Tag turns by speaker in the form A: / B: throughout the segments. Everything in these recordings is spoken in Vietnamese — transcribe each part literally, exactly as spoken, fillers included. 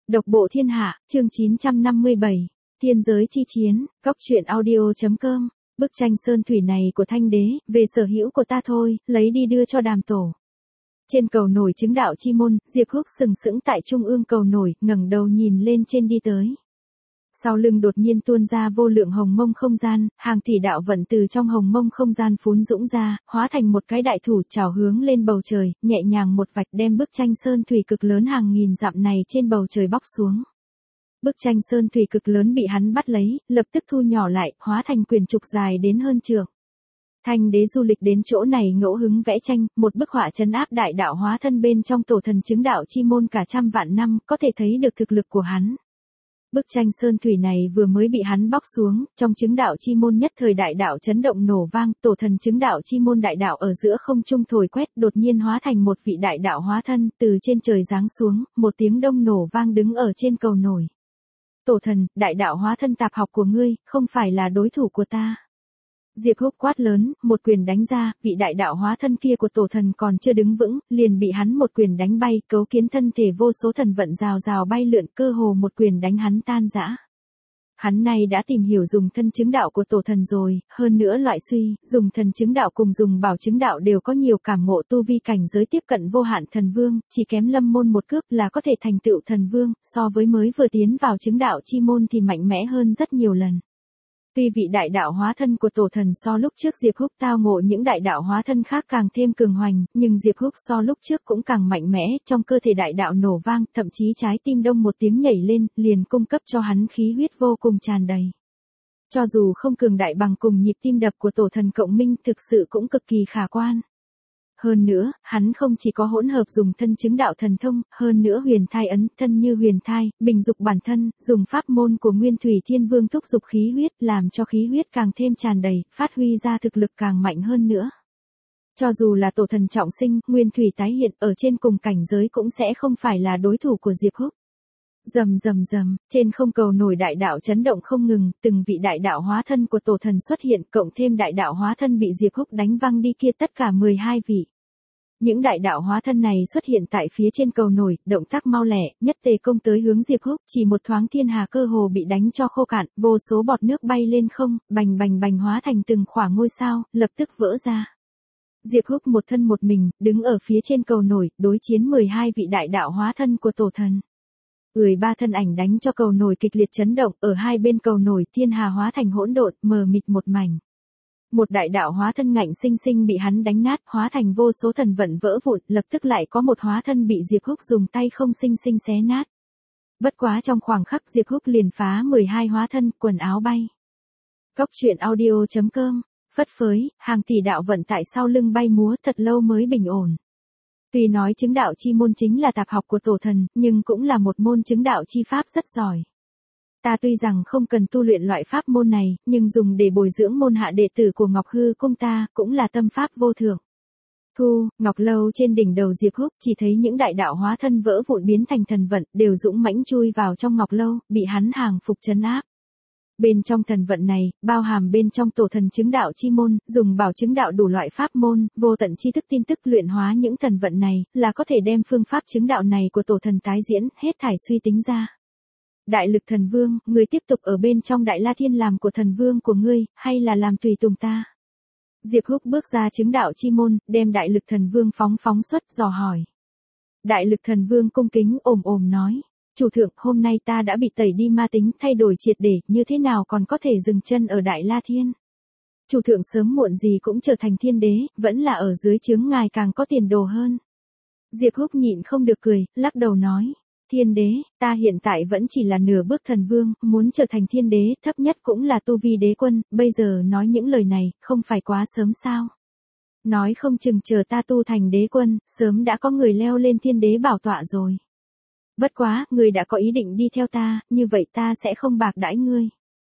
A: Độc bộ thiên hạ, chương chín trăm năm mươi bảy, Thiên giới chi chiến, góc truyện audio.com, bức tranh sơn thủy này của Thanh đế, về sở hữu của ta thôi, lấy đi đưa cho Đàm tổ. Trên cầu nổi chứng đạo chi môn, Diệp Húc sừng sững tại trung ương cầu nổi, ngẩng đầu nhìn lên trên đi tới. Sau lưng đột nhiên tuôn ra vô lượng hồng mông không gian, hàng tỷ đạo vận từ trong hồng mông không gian phún dũng ra, hóa thành một cái đại thủ trào hướng lên bầu trời, nhẹ nhàng một vạch đem bức tranh sơn thủy cực lớn hàng nghìn dặm này trên bầu trời bóc xuống. Bức tranh sơn thủy cực lớn bị hắn bắt lấy, lập tức thu nhỏ lại, hóa thành quyển trục dài đến hơn trượng. Thanh đế du lịch đến chỗ này ngẫu hứng vẽ tranh, một bức họa trấn áp đại đạo hóa thân bên trong tổ thần chứng đạo chi môn cả trăm vạn năm, có thể thấy được thực lực của hắn. Bức tranh sơn thủy này vừa mới bị hắn bóc xuống, trong chứng đạo chi môn nhất thời đại đạo chấn động nổ vang, tổ thần chứng đạo chi môn đại đạo ở giữa không trung thổi quét, đột nhiên hóa thành một vị đại đạo hóa thân, từ trên trời giáng xuống, một tiếng đông nổ vang đứng ở trên cầu nổi. Tổ thần, đại đạo hóa thân tạp học của ngươi, không phải là đối thủ của ta. Diệp Húc quát lớn, một quyền đánh ra, vị đại đạo hóa thân kia của tổ thần còn chưa đứng vững, liền bị hắn một quyền đánh bay, cấu kiến thân thể vô số thần vận rào rào bay lượn, cơ hồ một quyền đánh hắn tan rã. Hắn này đã tìm hiểu dùng thân chứng đạo của tổ thần rồi, hơn nữa loại suy, dùng thần chứng đạo cùng dùng bảo chứng đạo đều có nhiều cảm ngộ tu vi cảnh giới tiếp cận vô hạn thần vương, chỉ kém lâm môn một cước là có thể thành tựu thần vương, so với mới vừa tiến vào chứng đạo chi môn thì mạnh mẽ hơn rất nhiều lần. Tuy vị đại đạo hóa thân của tổ thần so lúc trước Diệp Húc tao ngộ những đại đạo hóa thân khác càng thêm cường hoành, nhưng Diệp Húc so lúc trước cũng càng mạnh mẽ, trong cơ thể đại đạo nổ vang, thậm chí trái tim đông một tiếng nhảy lên, liền cung cấp cho hắn khí huyết vô cùng tràn đầy. Cho dù không cường đại bằng cùng nhịp tim đập của tổ thần cộng minh, thực sự cũng cực kỳ khả quan. Hơn nữa, hắn không chỉ có hỗn hợp dùng thân chứng đạo thần thông, hơn nữa huyền thai ấn, thân như huyền thai, bình dục bản thân, dùng pháp môn của Nguyên Thủy Thiên Vương thúc dục khí huyết, làm cho khí huyết càng thêm tràn đầy, phát huy ra thực lực càng mạnh hơn nữa. Cho dù là tổ thần trọng sinh, Nguyên Thủy tái hiện, ở trên cùng cảnh giới cũng sẽ không phải là đối thủ của Diệp Húc. Rầm rầm rầm, trên không cầu nổi đại đạo chấn động không ngừng, từng vị đại đạo hóa thân của tổ thần xuất hiện, cộng thêm đại đạo hóa thân bị Diệp Húc đánh văng đi kia tất cả mười hai vị. Những đại đạo hóa thân này xuất hiện tại phía trên cầu nổi, động tác mau lẹ, nhất tề công tới hướng Diệp Húc, chỉ một thoáng thiên hà cơ hồ bị đánh cho khô cạn, vô số bọt nước bay lên không, bành bành bành hóa thành từng khỏa ngôi sao, lập tức vỡ ra. Diệp Húc một thân một mình, đứng ở phía trên cầu nổi, đối chiến mười hai vị đại đạo hóa thân của tổ thần. mười ba thân ảnh đánh cho cầu nổi kịch liệt chấn động, ở hai bên cầu nổi thiên hà hóa thành hỗn độn, mờ mịt một mảnh. Một đại đạo hóa thân ngạnh sinh sinh bị hắn đánh nát, hóa thành vô số thần vận vỡ vụn, lập tức lại có một hóa thân bị Diệp Húc dùng tay không sinh sinh xé nát. Bất quá trong khoảng khắc Diệp Húc liền phá mười hai hóa thân, quần áo bay. Góc truyện audio.com, phất phới, hàng tỷ đạo vận tại sau lưng bay múa thật lâu mới bình ổn. Tuy nói chứng đạo chi môn chính là tạp học của tổ thần, nhưng cũng là một môn chứng đạo chi pháp rất giỏi. Ta tuy rằng không cần tu luyện loại pháp môn này, nhưng dùng để bồi dưỡng môn hạ đệ tử của Ngọc Hư Cung ta, cũng là tâm pháp vô thượng. Thu, Ngọc Lâu trên đỉnh đầu Diệp Húc, chỉ thấy những đại đạo hóa thân vỡ vụn biến thành thần vận, đều dũng mãnh chui vào trong Ngọc Lâu, bị hắn hàng phục trấn áp. Bên trong thần vận này, bao hàm bên trong tổ thần chứng đạo chi môn, dùng bảo chứng đạo đủ loại pháp môn, vô tận chi thức tin tức luyện hóa những thần vận này, là có thể đem phương pháp chứng đạo này của tổ thần tái diễn, hết thải suy tính ra. Đại lực thần vương, ngươi tiếp tục ở bên trong Đại La Thiên làm của thần vương của ngươi, hay là làm tùy tùng ta? Diệp Húc bước ra chứng đạo chi môn, đem đại lực thần vương phóng phóng xuất, dò hỏi. Đại lực thần vương cung kính ồm ồm nói. Chủ thượng, hôm nay ta đã bị tẩy đi ma tính, thay đổi triệt để, như thế nào còn có thể dừng chân ở Đại La Thiên? Chủ thượng sớm muộn gì cũng trở thành thiên đế, vẫn là ở dưới chướng ngài càng có tiền đồ hơn. Diệp Húc nhịn không được cười, lắc đầu nói. Thiên đế, ta hiện tại vẫn chỉ là nửa bước thần vương, muốn trở thành thiên đế, thấp nhất cũng là tu vi đế quân, bây giờ nói những lời này, không phải quá sớm sao? Nói không chừng chờ ta tu thành đế quân, sớm đã có người leo lên thiên đế bảo tọa rồi. Bất quá, người đã có ý định đi theo ta, như vậy ta sẽ không bạc đãi ngươi.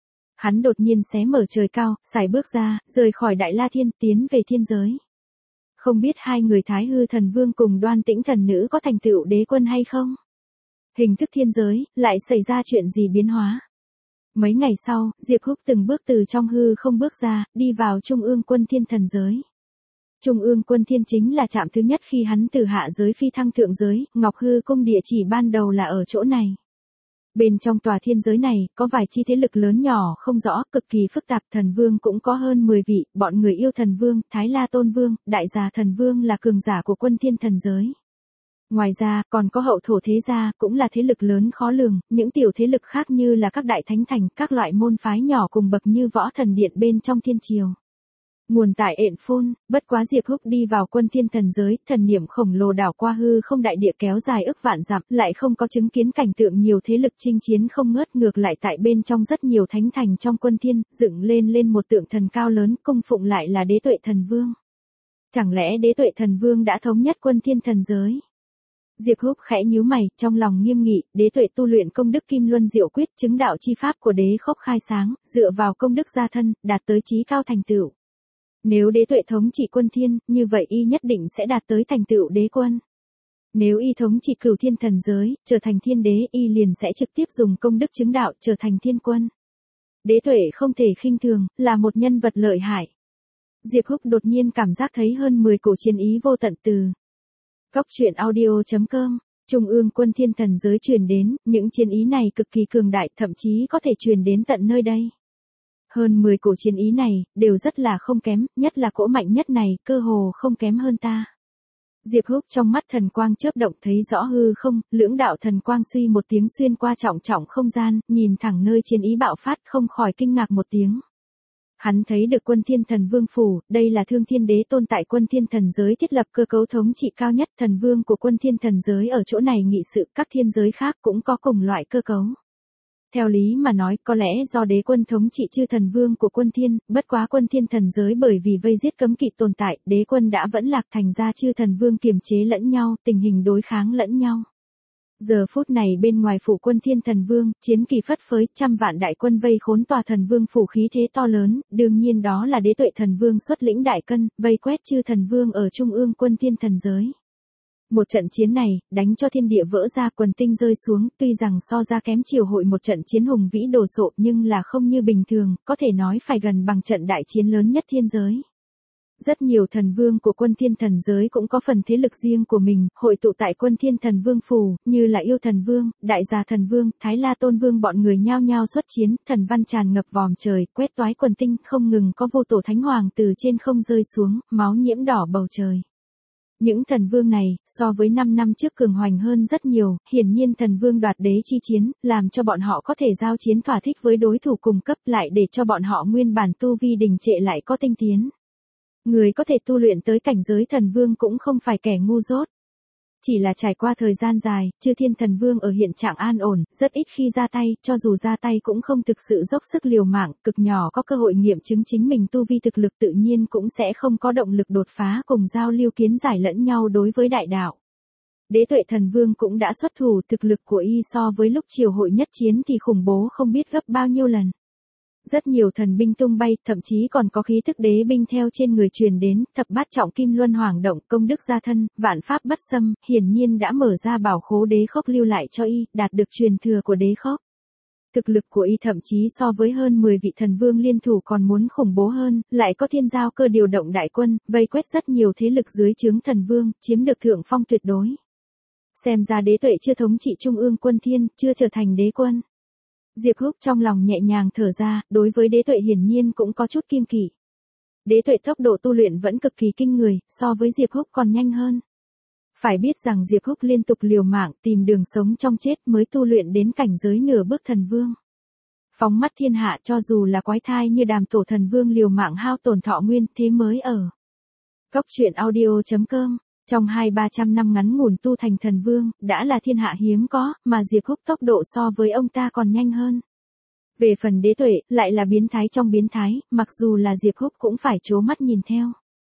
A: Hắn đột nhiên xé mở trời cao, sải bước ra, rời khỏi Đại La Thiên, tiến về thiên giới. Không biết hai người Thái Hư thần vương cùng Đoan Tĩnh thần nữ có thành tựu đế quân hay không? Hình thức thiên giới, lại xảy ra chuyện gì biến hóa? Mấy ngày sau, Diệp Húc từng bước từ trong hư không bước ra, đi vào Trung ương quân thiên thần giới. Trung ương quân thiên chính là trạm thứ nhất khi hắn từ hạ giới phi thăng thượng giới, Ngọc Hư Cung địa chỉ ban đầu là ở chỗ này. Bên trong tòa thiên giới này, có vài chi thế lực lớn nhỏ không rõ, cực kỳ phức tạp, thần vương cũng có hơn mười vị, bọn người yêu thần vương, Thái La Tôn Vương, Đại Già Thần Vương là cường giả của quân thiên thần giới. Ngoài ra, còn có hậu thổ thế gia, cũng là thế lực lớn khó lường, những tiểu thế lực khác như là các đại thánh thành, các loại môn phái nhỏ cùng bậc như võ thần điện bên trong thiên triều. Nguồn tại ện phôn, bất quá Diệp Húc đi vào quân thiên thần giới, thần niệm khổng lồ đảo qua hư không đại địa kéo dài ức vạn dặm, lại không có chứng kiến cảnh tượng nhiều thế lực chinh chiến không ngớt, ngược lại tại bên trong rất nhiều thánh thành trong quân thiên, dựng lên lên một tượng thần cao lớn, cung phụng lại là Đế Tuệ Thần Vương. Chẳng lẽ Đế Tuệ Thần Vương đã thống nhất quân thiên thần giới? Diệp Húc khẽ nhíu mày, trong lòng nghiêm nghị, Đế Tuệ tu luyện công đức Kim Luân Diệu Quyết, chứng đạo chi pháp của Đế Khốc khai sáng, dựa vào công đức gia thân, đạt tới chí cao thành tựu. Nếu Đế Tuệ thống trị quân thiên, như vậy y nhất định sẽ đạt tới thành tựu đế quân. Nếu y thống trị cửu thiên thần giới, trở thành thiên đế, y liền sẽ trực tiếp dùng công đức chứng đạo, trở thành thiên quân. Đế Tuệ không thể khinh thường, là một nhân vật lợi hại. Diệp Húc đột nhiên cảm giác thấy hơn mười cổ chiến ý vô tận từ Góc truyện audio chấm com, Trung ương quân thiên thần giới truyền đến, những chiến ý này cực kỳ cường đại, thậm chí có thể truyền đến tận nơi đây. Hơn mười cổ chiến ý này, đều rất là không kém, nhất là cỗ mạnh nhất này, cơ hồ không kém hơn ta. Diệp Húc trong mắt thần quang chớp động thấy rõ hư không, lưỡng đạo thần quang suy một tiếng xuyên qua trọng trọng không gian, nhìn thẳng nơi chiến ý bạo phát không khỏi kinh ngạc một tiếng. Hắn thấy được quân thiên thần vương phủ, đây là thương thiên đế tôn tại quân thiên thần giới thiết lập cơ cấu thống trị cao nhất, thần vương của quân thiên thần giới ở chỗ này nghị sự, các thiên giới khác cũng có cùng loại cơ cấu. Theo lý mà nói, có lẽ do đế quân thống trị chư thần vương của quân thiên, bất quá quân thiên thần giới bởi vì vây giết cấm kỵ tồn tại, đế quân đã vẫn lạc thành ra chư thần vương kiềm chế lẫn nhau, tình hình đối kháng lẫn nhau. Giờ phút này bên ngoài phủ quân thiên thần vương, chiến kỳ phất phới, trăm vạn đại quân vây khốn tòa thần vương phủ khí thế to lớn, đương nhiên đó là Đế Tuệ thần vương xuất lĩnh đại cân, vây quét chư thần vương ở trung ương quân thiên thần giới. Một trận chiến này, đánh cho thiên địa vỡ ra, quần tinh rơi xuống, tuy rằng so ra kém triều hội một trận chiến hùng vĩ đồ sộ nhưng là không như bình thường, có thể nói phải gần bằng trận đại chiến lớn nhất thiên giới. Rất nhiều thần vương của quân thiên thần giới cũng có phần thế lực riêng của mình, hội tụ tại quân thiên thần vương phủ, như là yêu thần vương, đại gia thần vương, Thái La Tôn Vương bọn người nhao nhao xuất chiến, thần văn tràn ngập vòm trời, quét toái quần tinh, không ngừng có vô tổ thánh hoàng từ trên không rơi xuống, máu nhiễm đỏ bầu trời. Những thần vương này, so với năm năm trước cường hoành hơn rất nhiều, hiển nhiên thần vương đoạt đế chi chiến, làm cho bọn họ có thể giao chiến thỏa thích với đối thủ cùng cấp lại để cho bọn họ nguyên bản tu vi đình trệ lại có tinh tiến. Người có thể tu luyện tới cảnh giới thần vương cũng không phải kẻ ngu dốt. Chỉ là trải qua thời gian dài, chư thiên thần vương ở hiện trạng an ổn, rất ít khi ra tay, cho dù ra tay cũng không thực sự dốc sức liều mạng, cực nhỏ có cơ hội nghiệm chứng chính mình tu vi thực lực, tự nhiên cũng sẽ không có động lực đột phá cùng giao lưu kiến giải lẫn nhau đối với đại đạo. Đế Tuệ thần vương cũng đã xuất thủ, thực lực của y so với lúc triều hội nhất chiến thì khủng bố không biết gấp bao nhiêu lần. Rất nhiều thần binh tung bay, thậm chí còn có khí thức đế binh theo trên người truyền đến, thập bát trọng kim luân hoàng động, công đức gia thân, vạn pháp bất xâm, hiển nhiên đã mở ra bảo khố Đế Khốc lưu lại cho y, đạt được truyền thừa của Đế Khốc. Thực lực của y thậm chí so với hơn mười vị thần vương liên thủ còn muốn khủng bố hơn, lại có thiên giao cơ điều động đại quân, vây quét rất nhiều thế lực dưới trướng thần vương, chiếm được thượng phong tuyệt đối. Xem ra Đế Tuệ chưa thống trị trung ương quân thiên, chưa trở thành đế quân. Diệp Húc trong lòng nhẹ nhàng thở ra, đối với Đế Tuệ hiển nhiên cũng có chút kiêng kỵ. Đế Tuệ tốc độ tu luyện vẫn cực kỳ kinh người, so với Diệp Húc còn nhanh hơn. Phải biết rằng Diệp Húc liên tục liều mạng tìm đường sống trong chết mới tu luyện đến cảnh giới nửa bước thần vương. Phóng mắt thiên hạ, cho dù là quái thai như Đàm Tổ thần vương liều mạng hao tổn thọ nguyên, thế mới ở. Góc truyện audio chấm com, trong hai ba trăm năm ngắn ngủn tu thành thần vương, đã là thiên hạ hiếm có, mà Diệp Húc tốc độ so với ông ta còn nhanh hơn. Về phần Đế Tuệ, lại là biến thái trong biến thái, mặc dù là Diệp Húc cũng phải trố mắt nhìn theo.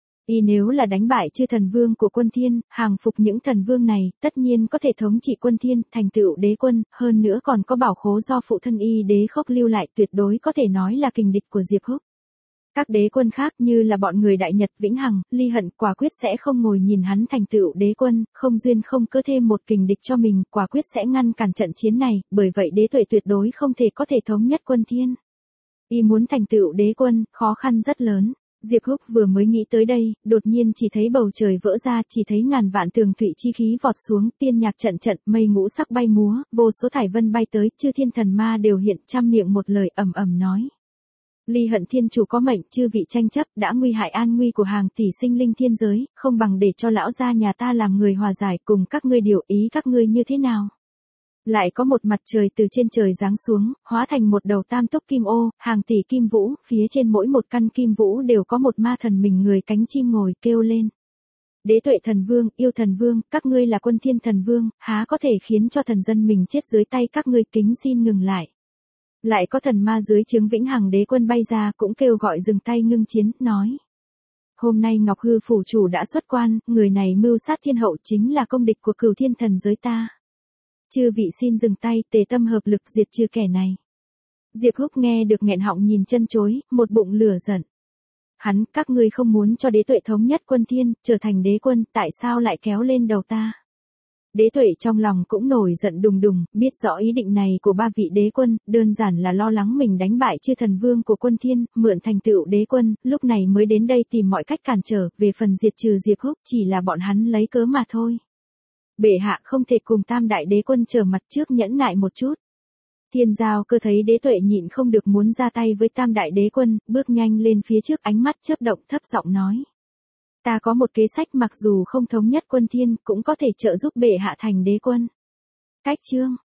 A: Y nếu là đánh bại chư thần vương của quân thiên, hàng phục những thần vương này, tất nhiên có thể thống trị quân thiên, thành tựu đế quân, hơn nữa còn có bảo khố do phụ thân y Đế Khốc lưu lại, tuyệt đối có thể nói là kình địch của Diệp Húc. Các đế quân khác như là bọn người Đại Nhật Vĩnh Hằng, Ly Hận quả quyết sẽ không ngồi nhìn hắn thành tựu đế quân, không duyên không cớ thêm một kình địch cho mình, quả quyết sẽ ngăn cản trận chiến này, bởi vậy Đế Tuệ tuyệt đối không thể có thể thống nhất quân thiên. Y muốn thành tựu đế quân, khó khăn rất lớn. Diệp Húc vừa mới nghĩ tới đây, đột nhiên chỉ thấy bầu trời vỡ ra, chỉ thấy ngàn vạn tường thụy chi khí vọt xuống, tiên nhạc trận trận, mây ngũ sắc bay múa, vô số thải vân bay tới, chư thiên thần ma đều hiện, trăm miệng một lời ầm ầm nói. Ly Hận Thiên chủ có mệnh, chư vị tranh chấp, đã nguy hại an nguy của hàng tỷ sinh linh thiên giới, không bằng để cho lão gia nhà ta làm người hòa giải, cùng các ngươi điều ý các ngươi như thế nào. Lại có một mặt trời từ trên trời giáng xuống, hóa thành một đầu tam túc kim ô, hàng tỷ kim vũ, phía trên mỗi một căn kim vũ đều có một ma thần mình người cánh chim ngồi kêu lên. Đế Tuệ thần vương, yêu thần vương, các ngươi là quân thiên thần vương, há có thể khiến cho thần dân mình chết dưới tay các ngươi, kính xin ngừng lại. Lại có thần ma dưới trướng Vĩnh Hằng đế quân bay ra cũng kêu gọi dừng tay ngưng chiến, nói. Hôm nay Ngọc Hư phủ chủ đã xuất quan, người này mưu sát thiên hậu chính là công địch của cửu thiên thần giới ta. Chư vị xin dừng tay, tề tâm hợp lực diệt trừ kẻ này. Diệp Húc nghe được nghẹn họng nhìn chân chối, một bụng lửa giận. Hắn, các ngươi không muốn cho đế tuệ thống nhất quân thiên, trở thành đế quân, tại sao lại kéo lên đầu ta? Đế Tuệ trong lòng cũng nổi giận đùng đùng, biết rõ ý định này của ba vị đế quân, đơn giản là lo lắng mình đánh bại chư thần vương của quân thiên, mượn thành tựu đế quân, lúc này mới đến đây tìm mọi cách cản trở, về phần diệt trừ Diệp Húc chỉ là bọn hắn lấy cớ mà thôi. Bệ hạ không thể cùng tam đại đế quân trở mặt trước, nhẫn nại một chút. Thiên Giao Cơ thấy Đế Tuệ nhịn không được muốn ra tay với tam đại đế quân, bước nhanh lên phía trước, ánh mắt chớp động, thấp giọng nói. Ta có một kế sách, mặc dù không thống nhất quân thiên, cũng có thể trợ giúp bệ hạ thành đế quân. Cách chương